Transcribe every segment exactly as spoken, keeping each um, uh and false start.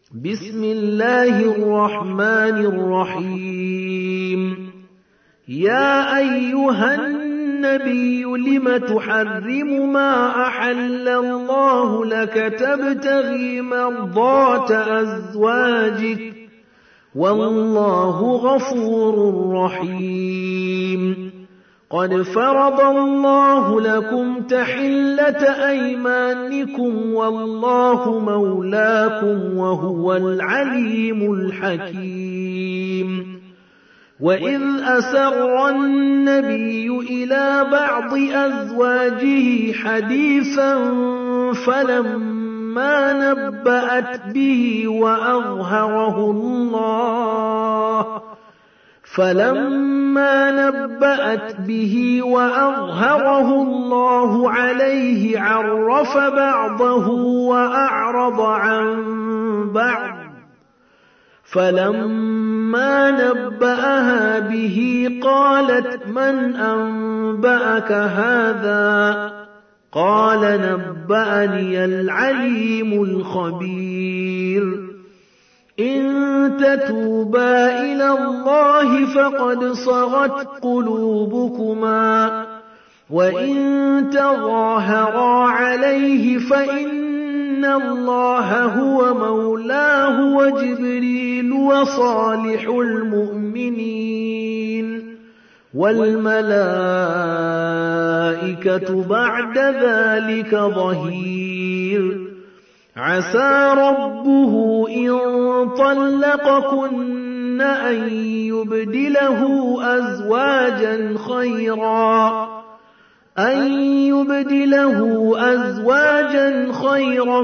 بسم الله الرحمن الرحيم يا أيها النبي لم تحرم ما أحل الله لك تبتغي مرضات أزواجك والله غفور رحيم قد فرض الله لكم تحلة أيمانكم والله مولاكم وهو العليم الحكيم وإذ أسر النبي إلى بعض أزواجه حديثا فلما نبأت به وأظهره الله فلما نبأت به وأظهره الله عليه عرف بعضه وأعرض عن بعض فلما نبأها به قالت من أنبأك هذا قال نبأني العليم الخبير إن تتوبا إلى الله فقد صغت قلوبكما وإن تظاهرا عليه فإن الله هو مولاه وجبريل وصالح المؤمنين والملائكة بعد ذلك ظهير عسى ربه إن طلقكن أن يبدله أزواجا خيرا أن يبدله أزواجا خيرا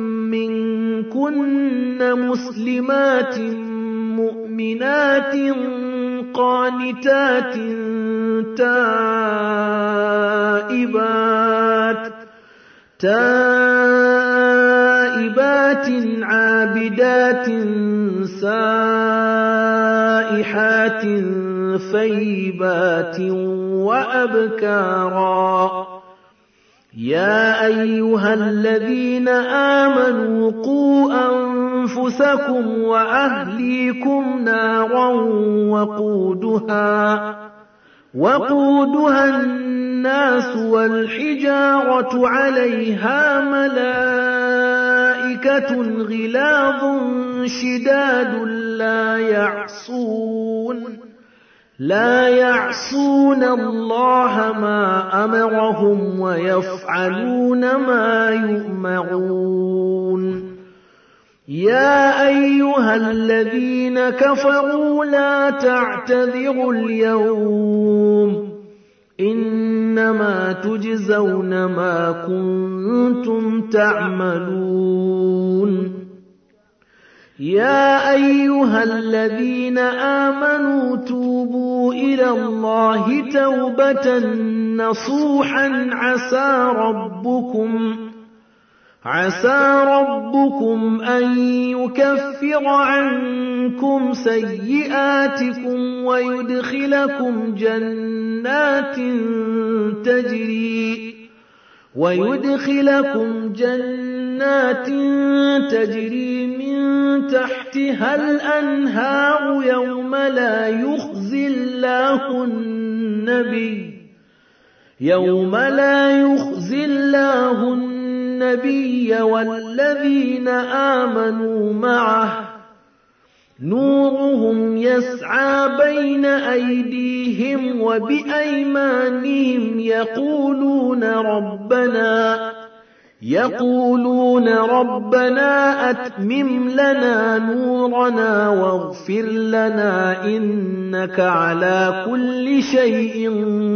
منكن مسلمات مؤمنات قانتات تائبات تائبات عابدات سائحات ثيبات وأبكارا يا أيها الذين آمنوا قوا أنفسكم وأهليكم نارا وقودها وقودها الناس والحجارة عليها ملائكة غلاظ شداد لا يعصون لا يعصون الله ما أمرهم ويفعلون ما يؤمرون يا أيها الذين كفروا لا تعتذروا اليوم إنما تجزون ما كنتم تعملون يا أيها الذين آمنوا توبوا إلى الله توبة نصوحا عسى ربكم عسى ربكم أن يكفر عنكم سيئاتكم ويدخلكم جنات تجري ويدخلكم جنات تجري من تحتها الأنهار يوم لا يخزي الله النبي يوم لا يخزي الله النبي والذين آمنوا معه نورهم يسعى بين أيديهم وبأيمانهم يقولون ربنا يقولون ربنا أتمم لنا نورنا واغفر لنا إنك على كل شيء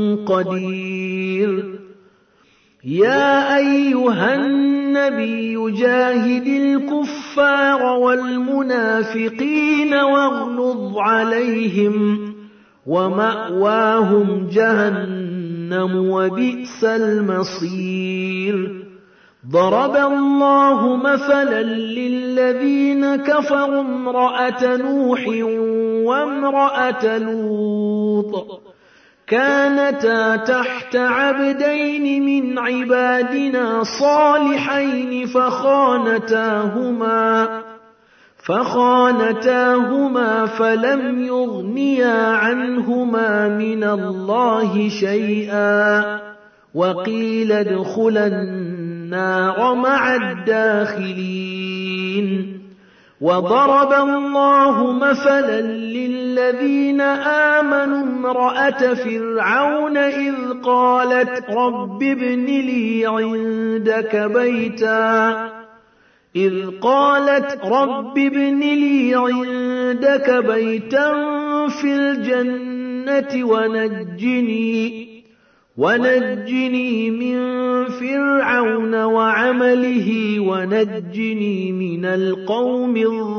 قدير يا أيها النبي جاهد الكفار والمنافقين واغلظ عليهم ومأواهم جهنم وبئس المصير ضرب الله مثلا للذين كفروا امرأة نوح وامرأة لوط كانتا تحت عبدين من عبادنا صالحين فخانتاهما فخانتاهما فلم يغنيا عنهما من الله شيئا وقيل ادخلا النار مع الداخلين. وضرب الله مثلا للذين آمنوا امرأة فرعون إذ قالت رب ابن لي عندك بيتا إذ قالت رب ابن لي عندك بيتا في الجنة ونجني ونجني من فرعون وعمله ونجني من القوم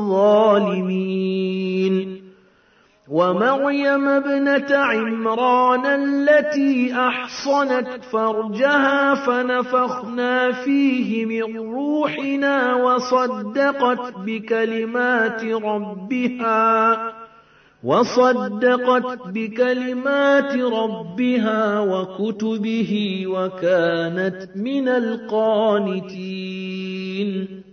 الظالمين. ومريم ابنة عمران التي أحصنت فرجها فنفخنا فيه من روحنا وصدقت بكلمات ربها وصدقت بكلمات ربها وكتبه وكانت من القانتين.